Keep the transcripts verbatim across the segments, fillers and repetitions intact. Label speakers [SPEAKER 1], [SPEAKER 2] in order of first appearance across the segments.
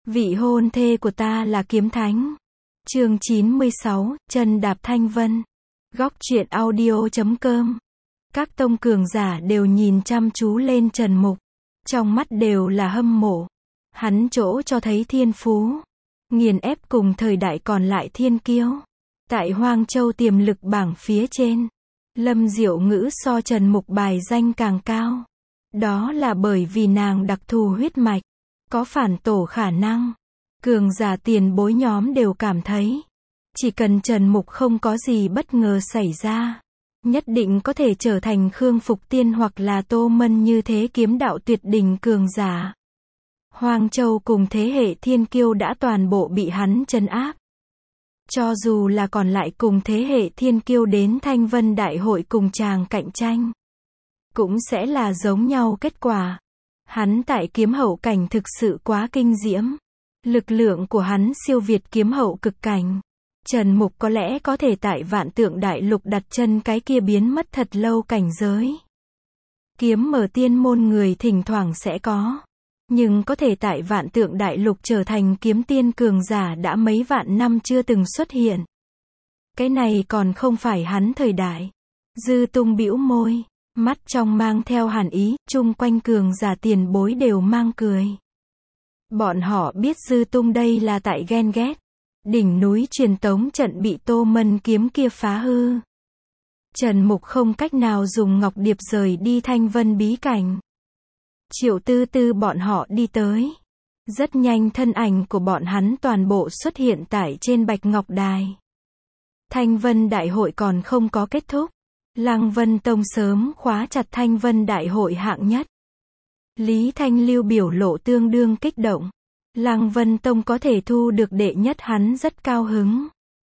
[SPEAKER 1] Vị hôn thê của ta là kiếm thánh. Chương chín mươi sáu, chân đạp thanh vân. Góc truyện audio chấm com. Các tông cường giả đều nhìn chăm chú lên Trần Mục. Trong mắt đều là hâm mộ. Hắn chỗ cho thấy thiên phú. Nghiền ép cùng thời đại còn lại thiên kiêu. Tại Hoang Châu tiềm lực bảng phía trên. Lâm Diệu Ngữ so Trần Mục bài danh càng cao. Đó là bởi vì nàng đặc thù huyết mạch. Có phản tổ khả năng. Cường giả tiền bối nhóm đều cảm thấy. Chỉ cần Trần Mục không có gì bất ngờ xảy ra. Nhất định có thể trở thành Khương Phục Tiên hoặc là Tô Mân như thế kiếm đạo tuyệt đỉnh cường giả. Hoang Châu cùng thế hệ thiên kiêu đã toàn bộ bị hắn trấn áp. Cho dù là còn lại cùng thế hệ thiên kiêu đến Thanh Vân Đại hội cùng chàng cạnh tranh. Cũng sẽ là giống nhau kết quả. Hắn tại kiếm hậu cảnh thực sự quá kinh diễm. Lực lượng của hắn siêu việt kiếm hậu cực cảnh. Trần Mục có lẽ có thể tại Vạn Tượng Đại Lục đặt chân cái kia biến mất thật lâu cảnh giới. Kiếm mở tiên môn người thỉnh thoảng sẽ có. Nhưng có thể tại Vạn Tượng Đại Lục trở thành kiếm tiên cường giả đã mấy vạn năm chưa từng xuất hiện. Cái này còn không phải hắn thời đại. Dư Tung bĩu môi. Mắt trong mang theo hàn ý, chung quanh cường giả tiền bối đều mang cười. Bọn họ biết Dư Tung đây là tại ghen ghét. Đỉnh núi truyền tống trận bị Tô Mân kiếm kia phá hư. Trần Mục không cách nào dùng ngọc điệp rời đi Thanh Vân bí cảnh. Triệu Tư Tư bọn họ đi tới. Rất nhanh thân ảnh của bọn hắn toàn bộ xuất hiện tại trên Bạch Ngọc Đài. Thanh Vân Đại hội còn không có kết thúc. Lăng Vân Tông sớm khóa chặt Thanh Vân Đại hội hạng nhất. Lý Thanh Lưu biểu lộ tương đương kích động. Lăng Vân Tông có thể thu được đệ nhất hắn rất cao hứng.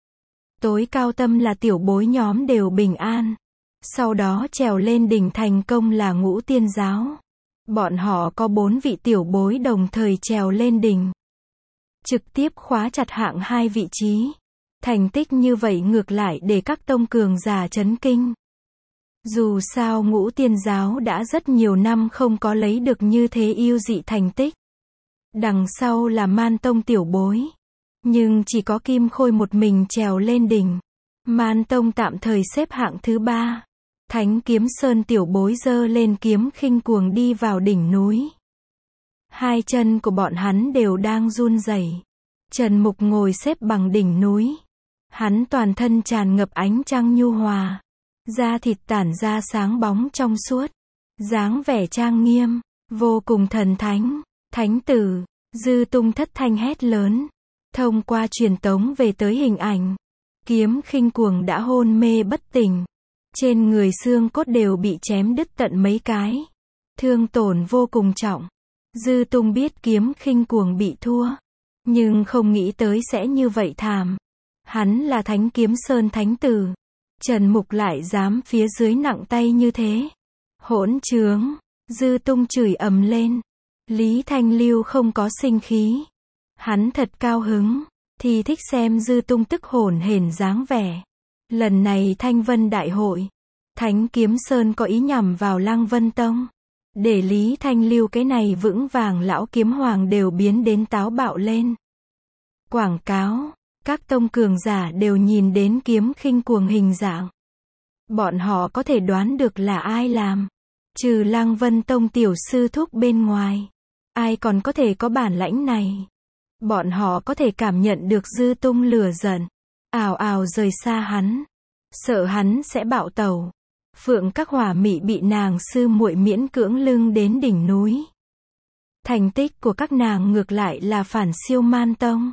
[SPEAKER 1] Tối cao tâm là tiểu bối nhóm đều bình an. Sau đó trèo lên đỉnh thành công là Ngũ Tiên Giáo. Bọn họ có bốn vị tiểu bối đồng thời trèo lên đỉnh. Trực tiếp khóa chặt hạng hai vị trí. Thành tích như vậy ngược lại để các tông cường giả chấn kinh. Dù sao Ngũ Tiên Giáo đã rất nhiều năm không có lấy được như thế yêu dị thành tích. Đằng sau là Man Tông tiểu bối. Nhưng chỉ có Kim Khôi một mình trèo lên đỉnh. Man Tông tạm thời xếp hạng thứ ba. Thánh Kiếm Sơn tiểu bối giơ lên kiếm khinh cuồng đi vào đỉnh núi. Hai chân của bọn hắn đều đang run rẩy. Trần Mục ngồi xếp bằng đỉnh núi. Hắn toàn thân tràn ngập ánh trăng nhu hòa. Da thịt tản ra sáng bóng trong suốt. Dáng vẻ trang nghiêm, vô cùng thần thánh. Thánh tử, Dư Tung thất thanh hét lớn. Thông qua truyền tống về tới hình ảnh. Kiếm khinh cuồng đã hôn mê bất tỉnh. Trên người xương cốt đều bị chém đứt tận mấy cái. Thương tổn vô cùng trọng. Dư Tung biết kiếm khinh cuồng bị thua. Nhưng không nghĩ tới sẽ như vậy thảm. Hắn là Thánh Kiếm Sơn thánh tử. Trần Mục lại dám phía dưới nặng tay như thế. Hỗn trướng. Dư Tung chửi ầm lên. Lý Thanh Lưu không có sinh khí. Hắn thật cao hứng. Thì thích xem Dư Tung tức hổn hển dáng vẻ. Lần này Thanh Vân Đại hội. Thánh Kiếm Sơn có ý nhằm vào Lăng Vân Tông. Để Lý Thanh Lưu cái này vững vàng lão kiếm hoàng đều biến đến táo bạo lên. Quảng cáo. Các tông cường giả đều nhìn đến kiếm khinh cuồng hình dạng. Bọn họ có thể đoán được là ai làm. Trừ Lăng Vân Tông tiểu sư thúc bên ngoài. Ai còn có thể có bản lãnh này. Bọn họ có thể cảm nhận được Dư Tung lửa giận. Ào ào rời xa hắn. Sợ hắn sẽ bạo tẩu. Phượng Các Hỏa Mị bị nàng sư muội miễn cưỡng lưng đến đỉnh núi. Thành tích của các nàng ngược lại là phản siêu Man Tông.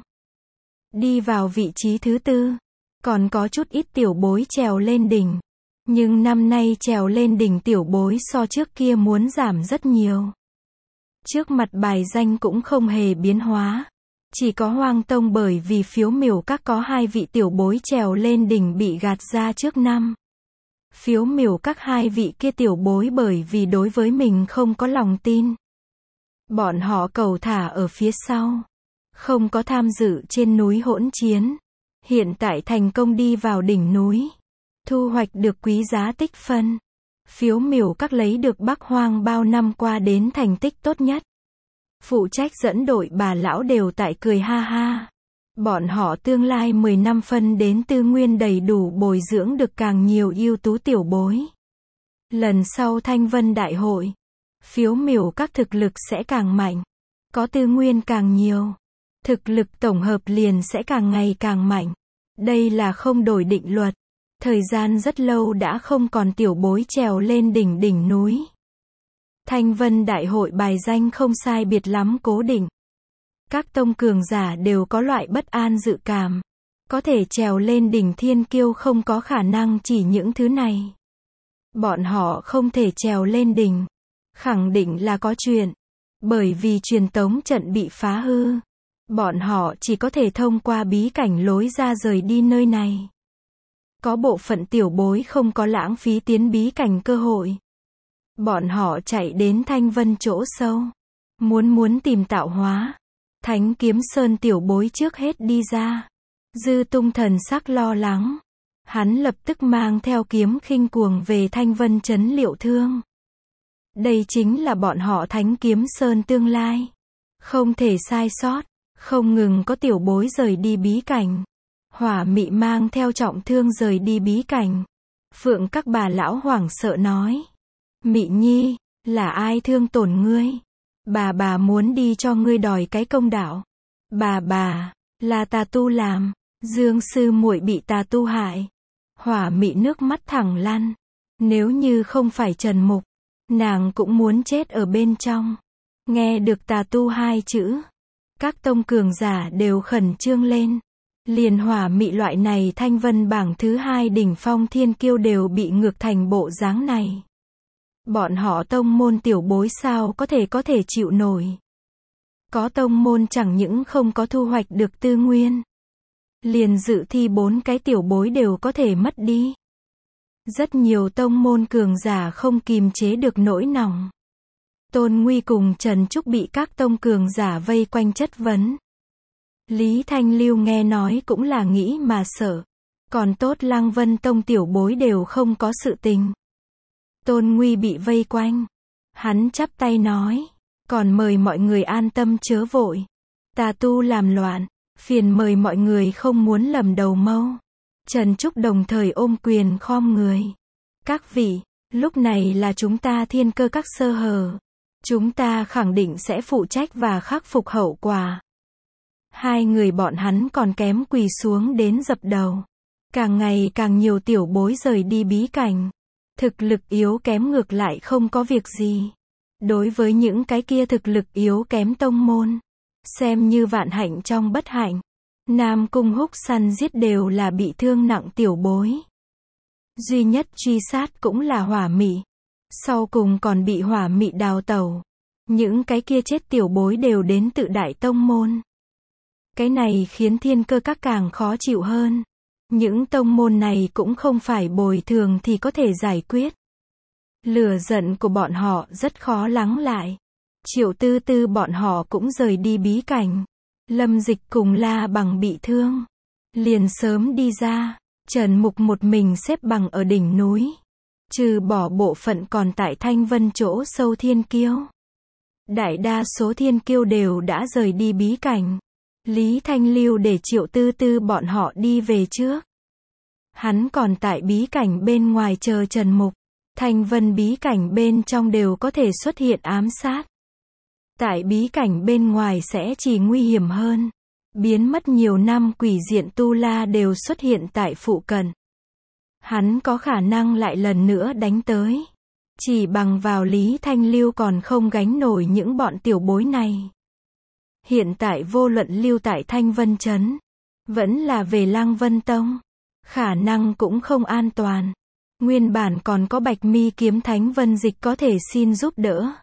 [SPEAKER 1] Đi vào vị trí thứ tư. Còn có chút ít tiểu bối trèo lên đỉnh. Nhưng năm nay trèo lên đỉnh tiểu bối so trước kia muốn giảm rất nhiều. Trước mặt bài danh cũng không hề biến hóa. Chỉ có Hoang Tông bởi vì phiếu miểu các có hai vị tiểu bối trèo lên đỉnh bị gạt ra trước năm. Phiếu miểu các hai vị kia tiểu bối bởi vì đối với mình không có lòng tin. Bọn họ cầu thả ở phía sau. Không có tham dự trên núi hỗn chiến. Hiện tại thành công đi vào đỉnh núi. Thu hoạch được quý giá tích phân. Phiếu miểu các lấy được Bắc Hoang bao năm qua đến thành tích tốt nhất. Phụ trách dẫn đội bà lão đều tại cười ha ha. Bọn họ tương lai mười năm phân đến tư nguyên đầy đủ bồi dưỡng được càng nhiều ưu tú tiểu bối. Lần sau Thanh Vân Đại hội, phiếu miểu các thực lực sẽ càng mạnh. Có tư nguyên càng nhiều, thực lực tổng hợp liền sẽ càng ngày càng mạnh. Đây là không đổi định luật. Thời gian rất lâu đã không còn tiểu bối trèo lên đỉnh đỉnh núi. Thanh Vân Đại hội bài danh không sai biệt lắm cố định. Các tông cường giả đều có loại bất an dự cảm. Có thể trèo lên đỉnh thiên kiêu không có khả năng chỉ những thứ này. Bọn họ không thể trèo lên đỉnh. Khẳng định là có chuyện. Bởi vì truyền tống trận bị phá hư. Bọn họ chỉ có thể thông qua bí cảnh lối ra rời đi nơi này. Có bộ phận tiểu bối không có lãng phí tiến bí cảnh cơ hội. Bọn họ chạy đến Thanh Vân chỗ sâu. Muốn muốn tìm tạo hóa. Thánh Kiếm Sơn tiểu bối trước hết đi ra. Dư Tung thần sắc lo lắng. Hắn lập tức mang theo kiếm khinh cuồng về Thanh Vân trấn liệu thương. Đây chính là bọn họ Thánh Kiếm Sơn tương lai. Không thể sai sót. Không ngừng có tiểu bối rời đi bí cảnh. Hỏa Mị mang theo trọng thương rời đi bí cảnh. Phượng các bà lão hoảng sợ nói. Mị nhi, là ai thương tổn ngươi? Bà bà muốn đi cho ngươi đòi cái công đạo. Bà bà, là tà tu làm. Dương sư muội bị tà tu hại. Hỏa Mị nước mắt thẳng lăn. Nếu như không phải Trần Mục, nàng cũng muốn chết ở bên trong. Nghe được tà tu hai chữ, các tông cường giả đều khẩn trương lên. Liền Hỏa Mị loại này Thanh Vân bảng thứ hai đỉnh phong thiên kiêu đều bị ngược thành bộ dáng này. Bọn họ tông môn tiểu bối sao có thể có thể chịu nổi. Có tông môn chẳng những không có thu hoạch được tư nguyên. Liền dự thi bốn cái tiểu bối đều có thể mất đi. Rất nhiều tông môn cường giả không kìm chế được nỗi lòng. Tôn Nguy cùng Trần Trúc bị các tông cường giả vây quanh chất vấn. Lý Thanh Lưu nghe nói cũng là nghĩ mà sợ. Còn tốt Lăng Vân tông tiểu bối đều không có sự tình. Tôn Nguy bị vây quanh. Hắn chắp tay nói. Còn mời mọi người an tâm chớ vội. Tà tu làm loạn. Phiền mời mọi người không muốn lầm đầu mâu. Trần Trúc đồng thời ôm quyền khom người. Các vị, lúc này là chúng ta thiên cơ các sơ hở. Chúng ta khẳng định sẽ phụ trách và khắc phục hậu quả. Hai người bọn hắn còn kém quỳ xuống đến dập đầu. Càng ngày càng nhiều tiểu bối rời đi bí cảnh. Thực lực yếu kém ngược lại không có việc gì. Đối với những cái kia thực lực yếu kém tông môn, xem như vạn hạnh trong bất hạnh. Nam Cung húc săn giết đều là bị thương nặng tiểu bối. Duy nhất truy sát cũng là Hỏa Mị. Sau cùng còn bị Hỏa Mị đào tẩu. Những cái kia chết tiểu bối đều đến tự đại tông môn. Cái này khiến thiên cơ các càng khó chịu hơn. Những tông môn này cũng không phải bồi thường thì có thể giải quyết. Lửa giận của bọn họ rất khó lắng lại. Triệu Tư Tư bọn họ cũng rời đi bí cảnh. Lâm Dịch cùng La Bằng bị thương. Liền sớm đi ra. Trần Mục một mình xếp bằng ở đỉnh núi. Trừ bỏ bộ phận còn tại Thanh Vân chỗ sâu thiên kiêu. Đại đa số thiên kiêu đều đã rời đi bí cảnh. Lý Thanh Lưu để Triệu Tư Tư bọn họ đi về trước. Hắn còn tại bí cảnh bên ngoài chờ Trần Mục. Thanh Vân bí cảnh bên trong đều có thể xuất hiện ám sát. Tại bí cảnh bên ngoài sẽ chỉ nguy hiểm hơn. Biến mất nhiều năm quỷ diện tu la đều xuất hiện tại phụ cận. Hắn có khả năng lại lần nữa đánh tới. Chỉ bằng vào Lý Thanh Lưu còn không gánh nổi những bọn tiểu bối này. Hiện tại vô luận lưu tại Thanh Vân Trấn, vẫn là về Lăng Vân Tông, khả năng cũng không an toàn. Nguyên bản còn có Bạch Mi kiếm thánh Vân Dịch có thể xin giúp đỡ.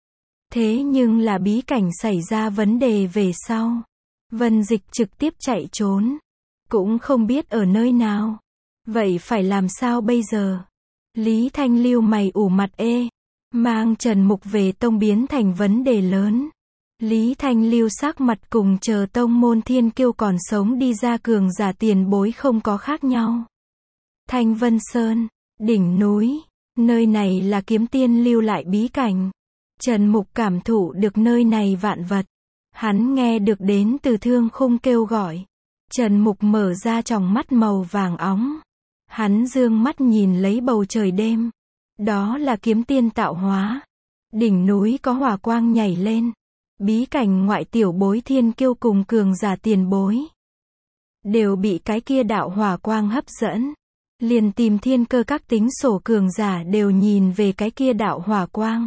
[SPEAKER 1] Thế nhưng là bí cảnh xảy ra vấn đề về sau. Vân Dịch trực tiếp chạy trốn. Cũng không biết ở nơi nào. Vậy phải làm sao bây giờ? Lý Thanh Lưu mày ủ mặt ê. Mang Trần Mục về tông biến thành vấn đề lớn. Lý Thanh Lưu sắc mặt cùng chờ tông môn thiên kiêu còn sống đi ra cường giả tiền bối không có khác nhau. Thanh Vân Sơn, đỉnh núi, nơi này là kiếm tiên lưu lại bí cảnh. Trần Mục cảm thụ được nơi này vạn vật. Hắn nghe được đến từ thương khung kêu gọi. Trần Mục mở ra tròng mắt màu vàng óng. Hắn dương mắt nhìn lấy bầu trời đêm. Đó là kiếm tiên tạo hóa. Đỉnh núi có hỏa quang nhảy lên. Bí cảnh ngoại tiểu bối thiên kiêu cùng cường giả tiền bối. Đều bị cái kia đạo hỏa quang hấp dẫn. Liền tìm thiên cơ các tính sổ cường giả đều nhìn về cái kia đạo hỏa quang.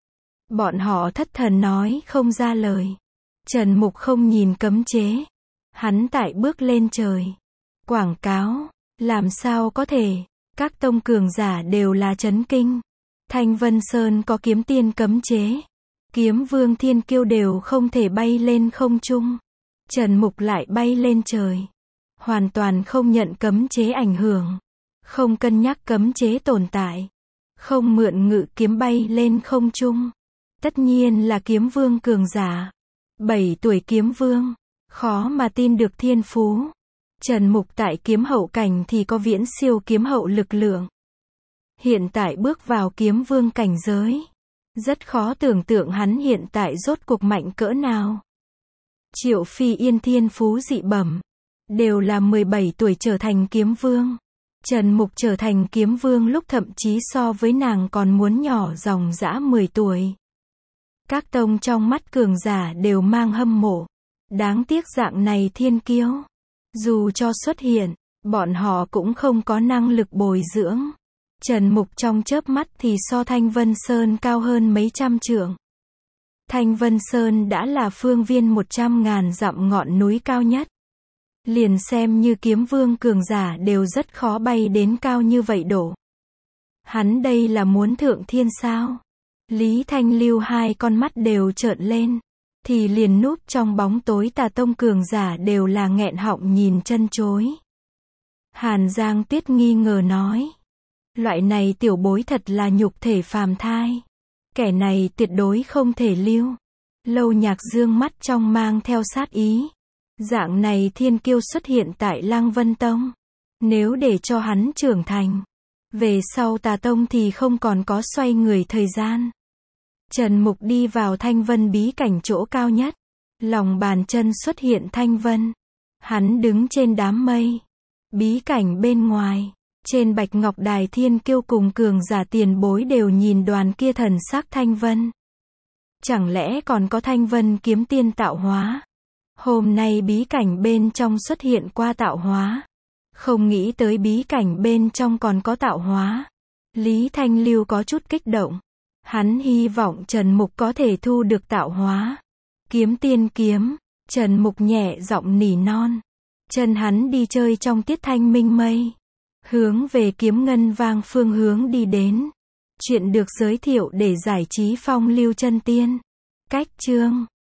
[SPEAKER 1] Bọn họ thất thần nói không ra lời. Trần Mục không nhìn cấm chế. Hắn tại bước lên trời. Quảng cáo. Làm sao có thể. Các tông cường giả đều là chấn kinh. Thanh Vân Sơn có kiếm tiên cấm chế. Kiếm vương thiên kiêu đều không thể bay lên không trung. Trần Mục lại bay lên trời. Hoàn toàn không nhận cấm chế ảnh hưởng. Không cân nhắc cấm chế tồn tại. Không mượn ngự kiếm bay lên không trung. Tất nhiên là kiếm vương cường giả. Bảy tuổi kiếm vương. Khó mà tin được thiên phú. Trần Mục tại kiếm hậu cảnh thì có viễn siêu kiếm hậu lực lượng. Hiện tại bước vào kiếm vương cảnh giới. Rất khó tưởng tượng hắn hiện tại rốt cuộc mạnh cỡ nào. Triệu Phi Yên thiên phú dị bẩm. Đều là mười bảy tuổi trở thành kiếm vương. Trần Mục trở thành kiếm vương lúc thậm chí so với nàng còn muốn nhỏ dòng dã mười tuổi. Các tông trong mắt cường giả đều mang hâm mộ. Đáng tiếc dạng này thiên kiêu. Dù cho xuất hiện, bọn họ cũng không có năng lực bồi dưỡng. Trần Mục trong chớp mắt thì so Thanh Vân Sơn cao hơn mấy trăm trượng. Thanh Vân Sơn đã là phương viên một trăm ngàn dặm ngọn núi cao nhất. Liền xem như kiếm vương cường giả đều rất khó bay đến cao như vậy độ. Hắn đây là muốn thượng thiên sao? Lý Thanh Lưu hai con mắt đều trợn lên. Thì liền núp trong bóng tối tà tông cường giả đều là nghẹn họng nhìn chân chối. Hàn Giang Tuyết nghi ngờ nói. Loại này tiểu bối thật là nhục thể phàm thai. Kẻ này tuyệt đối không thể lưu. Lâu Nhạc dương mắt trong mang theo sát ý. Dạng này thiên kiêu xuất hiện tại Lăng Vân Tông. Nếu để cho hắn trưởng thành. Về sau tà tông thì không còn có xoay người thời gian. Trần Mục đi vào Thanh Vân bí cảnh chỗ cao nhất. Lòng bàn chân xuất hiện Thanh Vân. Hắn đứng trên đám mây. Bí cảnh bên ngoài. Trên bạch ngọc đài thiên kiêu cùng cường giả tiền bối đều nhìn đoàn kia thần sắc Thanh Vân. Chẳng lẽ còn có Thanh Vân kiếm tiên tạo hóa? Hôm nay bí cảnh bên trong xuất hiện qua tạo hóa. Không nghĩ tới bí cảnh bên trong còn có tạo hóa. Lý Thanh Lưu có chút kích động. Hắn hy vọng Trần Mục có thể thu được tạo hóa. Kiếm tiên kiếm. Trần Mục nhẹ giọng nỉ non. Chân hắn đi chơi trong tiết thanh minh mây. Hướng về kiếm ngân vang phương hướng đi đến. Chuyện được giới thiệu để giải trí phong lưu chân tiên. Cách chương